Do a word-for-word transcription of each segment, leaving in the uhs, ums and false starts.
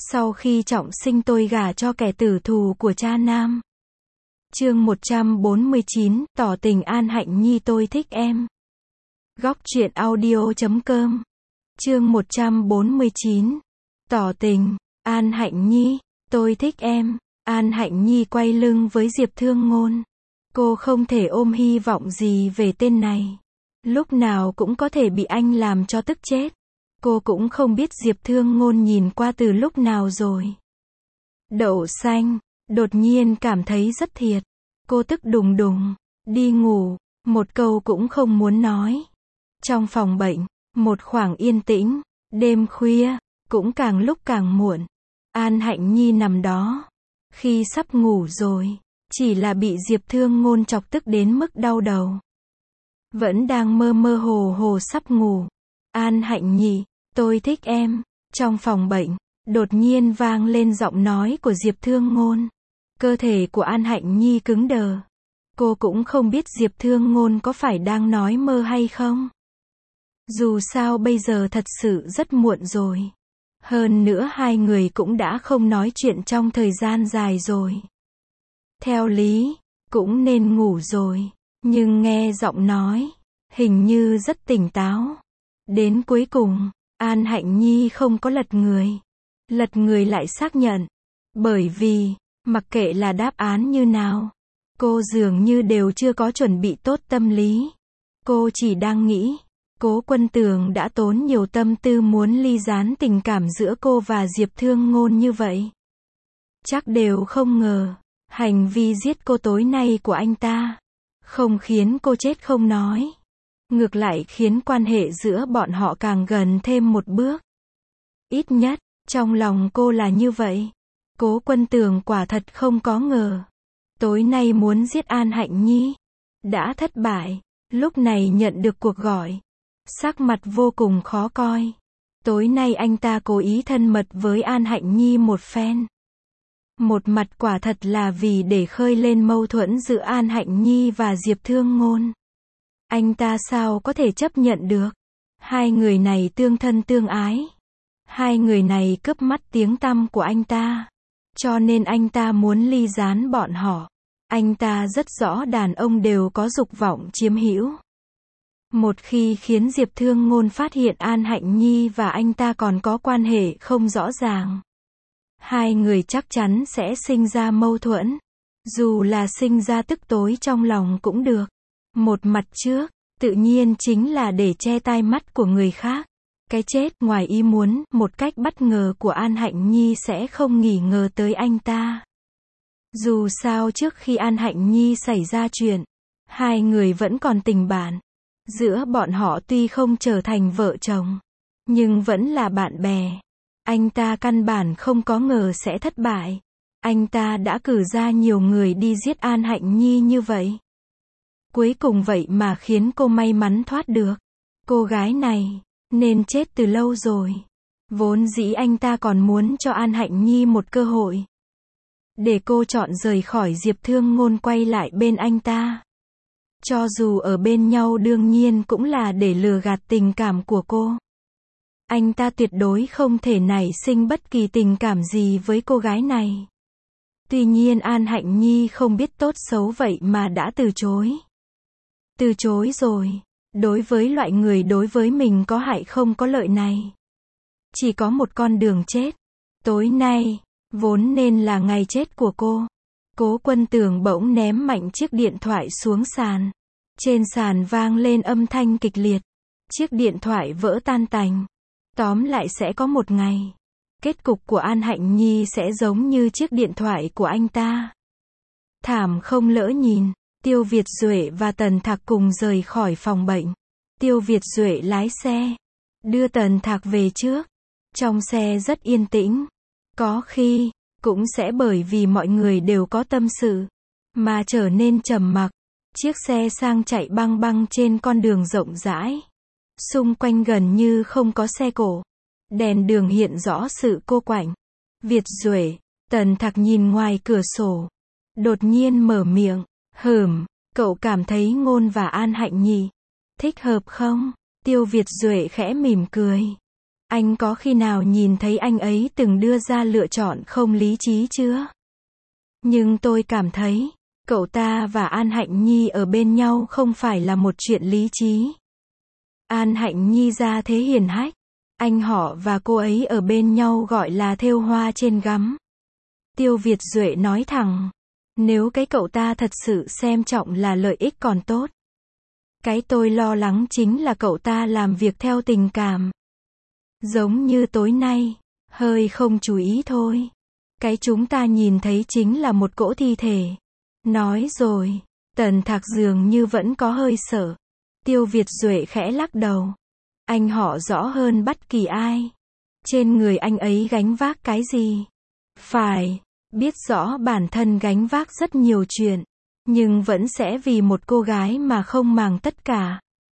Sau khi trọng sinh tôi gả cho kẻ tử thù của cha nam. Chương một trăm bốn mươi chín, tỏ tình An Hạnh Nhi tôi thích em. Góc truyện audio chấm com. Chương một trăm bốn mươi chín, tỏ tình, An Hạnh Nhi, tôi thích em. An Hạnh Nhi quay lưng với Diệp Thương Ngôn. Cô không thể ôm hy vọng gì về tên này. Lúc nào cũng có thể bị anh làm cho tức chết. Cô cũng không biết Diệp Thương Ngôn nhìn qua từ lúc nào rồi. Đậu xanh, đột nhiên cảm thấy rất thiệt. Cô tức đùng đùng, đi ngủ, một câu cũng không muốn nói. Trong phòng bệnh, một khoảng yên tĩnh, đêm khuya, cũng càng lúc càng muộn. An Hạnh Nhi nằm đó. Khi sắp ngủ rồi, chỉ là bị Diệp Thương Ngôn chọc tức đến mức đau đầu. Vẫn đang mơ mơ hồ hồ sắp ngủ. An Hạnh Nhi, tôi thích em. Trong phòng bệnh, đột nhiên vang lên giọng nói của Diệp Thương Ngôn. Cơ thể của An Hạnh Nhi cứng đờ. Cô cũng không biết Diệp Thương Ngôn có phải đang nói mơ hay không. Dù sao bây giờ thật sự rất muộn rồi. Hơn nữa hai người cũng đã không nói chuyện trong thời gian dài rồi. Theo lý, cũng nên ngủ rồi. Nhưng nghe giọng nói, hình như rất tỉnh táo. Đến cuối cùng, An Hạnh Nhi không có lật người. Lật người lại xác nhận. Bởi vì, mặc kệ là đáp án như nào, cô dường như đều chưa có chuẩn bị tốt tâm lý. Cô chỉ đang nghĩ, Cố Quân Tường đã tốn nhiều tâm tư muốn ly gián tình cảm giữa cô và Diệp Thương Ngôn như vậy. Chắc đều không ngờ, hành vi giết cô tối nay của anh ta, không khiến cô chết không nói. Ngược lại khiến quan hệ giữa bọn họ càng gần thêm một bước. Ít nhất, trong lòng cô là như vậy. Cố Quân Tường quả thật không có ngờ. Tối nay muốn giết An Hạnh Nhi. Đã thất bại. Lúc này nhận được cuộc gọi. Sắc mặt vô cùng khó coi. Tối nay anh ta cố ý thân mật với An Hạnh Nhi một phen. Một mặt quả thật là vì để khơi lên mâu thuẫn giữa An Hạnh Nhi và Diệp Thương Ngôn. Anh ta sao có thể chấp nhận được. Hai người này tương thân tương ái. Hai người này cướp mất tiếng tăm của anh ta. Cho nên anh ta muốn ly gián bọn họ. Anh ta rất rõ đàn ông đều có dục vọng chiếm hữu. Một khi khiến Diệp Thương Ngôn phát hiện An Hạnh Nhi và anh ta còn có quan hệ không rõ ràng, hai người chắc chắn sẽ sinh ra mâu thuẫn. Dù là sinh ra tức tối trong lòng cũng được. Một mặt trước, tự nhiên chính là để che tai mắt của người khác. Cái chết ngoài ý muốn, một cách bất ngờ của An Hạnh Nhi sẽ không nghi ngờ tới anh ta. Dù sao trước khi An Hạnh Nhi xảy ra chuyện, hai người vẫn còn tình bạn. Giữa bọn họ tuy không trở thành vợ chồng, nhưng vẫn là bạn bè. Anh ta căn bản không có ngờ sẽ thất bại. Anh ta đã cử ra nhiều người đi giết An Hạnh Nhi như vậy. Cuối cùng vậy mà khiến cô may mắn thoát được. Cô gái này nên chết từ lâu rồi. Vốn dĩ anh ta còn muốn cho An Hạnh Nhi một cơ hội. Để cô chọn rời khỏi Diệp Thương Ngôn quay lại bên anh ta. Cho dù ở bên nhau đương nhiên cũng là để lừa gạt tình cảm của cô. Anh ta tuyệt đối không thể nảy sinh bất kỳ tình cảm gì với cô gái này. Tuy nhiên An Hạnh Nhi không biết tốt xấu vậy mà đã từ chối. Từ chối rồi. Đối với loại người đối với mình có hại không có lợi này, chỉ có một con đường chết. Tối nay, vốn nên là ngày chết của cô. Cố Quân Tường bỗng ném mạnh chiếc điện thoại xuống sàn. Trên sàn vang lên âm thanh kịch liệt. Chiếc điện thoại vỡ tan tành. Tóm lại sẽ có một ngày, kết cục của An Hạnh Nhi sẽ giống như chiếc điện thoại của anh ta. Thảm không lỡ nhìn. Tiêu Việt Duệ và Tần Thạc cùng rời khỏi phòng bệnh. Tiêu Việt Duệ lái xe, đưa Tần Thạc về trước. Trong xe rất yên tĩnh. Có khi, cũng sẽ bởi vì mọi người đều có tâm sự, mà trở nên trầm mặc. Chiếc xe sang chạy băng băng trên con đường rộng rãi. Xung quanh gần như không có xe cộ. Đèn đường hiện rõ sự cô quạnh. Việt Duệ, Tần Thạc nhìn ngoài cửa sổ. Đột nhiên mở miệng. Hửm, cậu cảm thấy Ngôn và An Hạnh Nhi thích hợp không? Tiêu Việt Duệ khẽ mỉm cười. Anh có khi nào nhìn thấy anh ấy từng đưa ra lựa chọn không lý trí chưa? Nhưng tôi cảm thấy, cậu ta và An Hạnh Nhi ở bên nhau không phải là một chuyện lý trí. An Hạnh Nhi ra thế hiền hách. Anh họ và cô ấy ở bên nhau gọi là thêu hoa trên gấm. Tiêu Việt Duệ nói thẳng. Nếu cái cậu ta thật sự xem trọng là lợi ích còn tốt. Cái tôi lo lắng chính là cậu ta làm việc theo tình cảm. Giống như tối nay, hơi không chú ý thôi. Cái chúng ta nhìn thấy chính là một cỗ thi thể. Nói rồi, Tần Thạc dường như vẫn có hơi sợ. Tiêu Việt Duệ khẽ lắc đầu. Anh họ rõ hơn bất kỳ ai. Trên người anh ấy gánh vác cái gì? Phải, biết rõ bản thân gánh vác rất nhiều chuyện. Nhưng vẫn sẽ vì một cô gái mà không màng tất cả.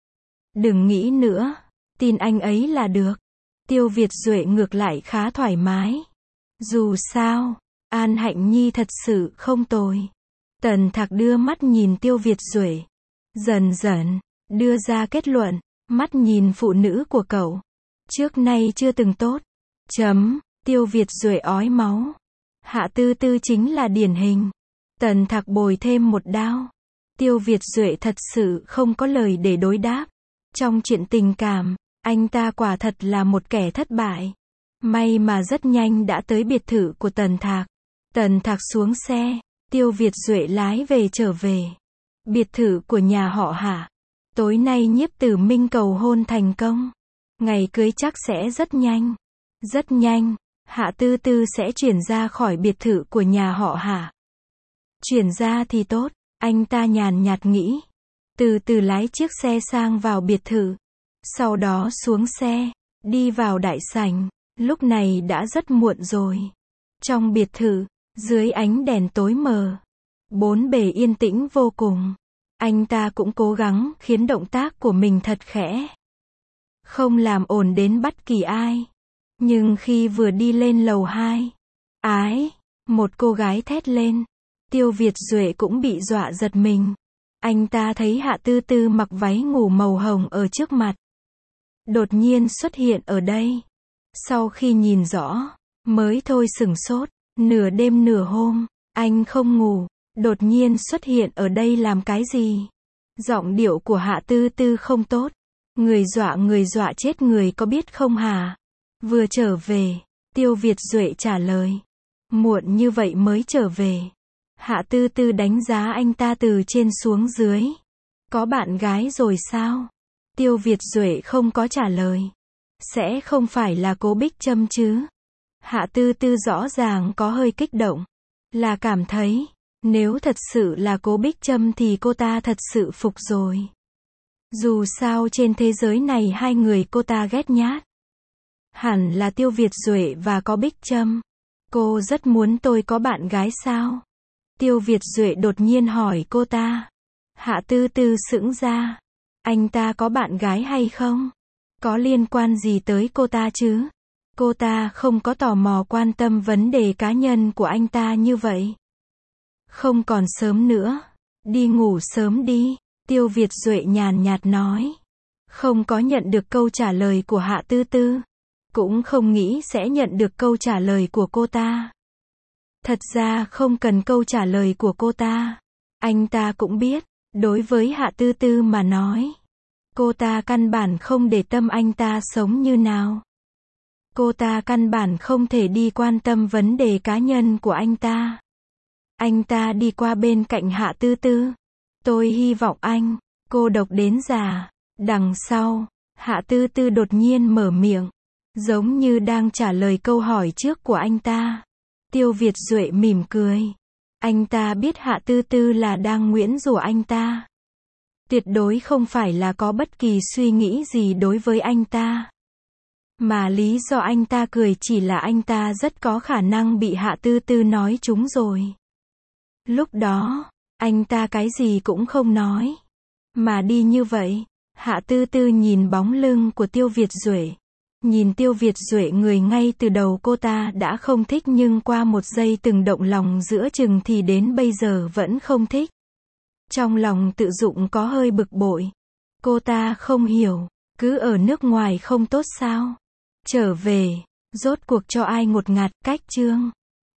Đừng nghĩ nữa, tin anh ấy là được. Tiêu Việt Duệ ngược lại khá thoải mái. Dù sao, An Hạnh Nhi thật sự không tồi. Tần Thạc đưa mắt nhìn Tiêu Việt Duệ. Dần dần, đưa ra kết luận, mắt nhìn phụ nữ của cậu. Trước nay chưa từng tốt. Chấm, Tiêu Việt Duệ ói máu. Hạ Tư Tư chính là điển hình. Tần Thạc bồi thêm một đao. Tiêu Việt Duệ thật sự không có lời để đối đáp. Trong chuyện tình cảm, anh ta quả thật là một kẻ thất bại. May mà rất nhanh đã tới biệt thự của Tần Thạc. Tần Thạc xuống xe, Tiêu Việt Duệ lái về trở về. Biệt thự của nhà họ Hạ. Tối nay Nhiếp Tử Minh cầu hôn thành công. Ngày cưới chắc sẽ rất nhanh. Rất nhanh, Hạ Tư Tư sẽ chuyển ra khỏi biệt thự của nhà họ Hạ. Chuyển ra thì tốt, anh ta nhàn nhạt nghĩ. Từ từ lái chiếc xe sang vào biệt thự. Sau đó xuống xe, đi vào đại sảnh. Lúc này đã rất muộn rồi. Trong biệt thự, dưới ánh đèn tối mờ, bốn bề yên tĩnh vô cùng. Anh ta cũng cố gắng khiến động tác của mình thật khẽ. Không làm ồn đến bất kỳ ai. Nhưng khi vừa đi lên lầu hai, ái, một cô gái thét lên. Tiêu Việt Duệ cũng bị dọa giật mình. Anh ta thấy Hạ Tư Tư mặc váy ngủ màu hồng ở trước mặt. Đột nhiên xuất hiện ở đây. Sau khi nhìn rõ, mới thôi sửng sốt. Nửa đêm nửa hôm, anh không ngủ, đột nhiên xuất hiện ở đây làm cái gì? Giọng điệu của Hạ Tư Tư không tốt. Người dọa người dọa chết người có biết không hả? Vừa trở về, Tiêu Việt Duệ trả lời. Muộn như vậy mới trở về. Hạ Tư Tư đánh giá anh ta từ trên xuống dưới. Có bạn gái rồi sao? Tiêu Việt Duệ không có trả lời. Sẽ không phải là Cố Bích Trâm chứ? Hạ Tư Tư rõ ràng có hơi kích động. Là cảm thấy, nếu thật sự là Cố Bích Trâm thì cô ta thật sự phục rồi. Dù sao trên thế giới này hai người cô ta ghét nhát. Hẳn là Tiêu Việt Duệ và có Bích Trâm. Cô rất muốn tôi có bạn gái sao? Tiêu Việt Duệ đột nhiên hỏi cô ta. Hạ Tư Tư sững ra. Anh ta có bạn gái hay không? Có liên quan gì tới cô ta chứ? Cô ta không có tò mò quan tâm vấn đề cá nhân của anh ta như vậy. Không còn sớm nữa. Đi ngủ sớm đi. Tiêu Việt Duệ nhàn nhạt nói. Không có nhận được câu trả lời của Hạ Tư Tư. Cũng không nghĩ sẽ nhận được câu trả lời của cô ta. Thật ra không cần câu trả lời của cô ta. Anh ta cũng biết, đối với Hạ Tư Tư mà nói, cô ta căn bản không để tâm anh ta sống như nào. Cô ta căn bản không thể đi quan tâm vấn đề cá nhân của anh ta. Anh ta đi qua bên cạnh Hạ Tư Tư. Tôi hy vọng anh, cô độc đến già. Đằng sau, Hạ Tư Tư đột nhiên mở miệng, giống như đang trả lời câu hỏi trước của anh ta. Tiêu Việt Duệ mỉm cười. Anh ta biết Hạ Tư Tư là đang nguyễn rủa anh ta. Tuyệt đối không phải là có bất kỳ suy nghĩ gì đối với anh ta. Mà lý do anh ta cười chỉ là anh ta rất có khả năng bị Hạ Tư Tư nói trúng rồi. Lúc đó, anh ta cái gì cũng không nói. Mà đi như vậy, Hạ Tư Tư nhìn bóng lưng của Tiêu Việt Duệ. Nhìn Tiêu Việt Duệ người ngay từ đầu cô ta đã không thích nhưng qua một giây từng động lòng giữa chừng thì đến bây giờ vẫn không thích. Trong lòng tự dụng có hơi bực bội. Cô ta không hiểu, cứ ở nước ngoài không tốt sao? Trở về, rốt cuộc cho ai ngột ngạt, cách chương.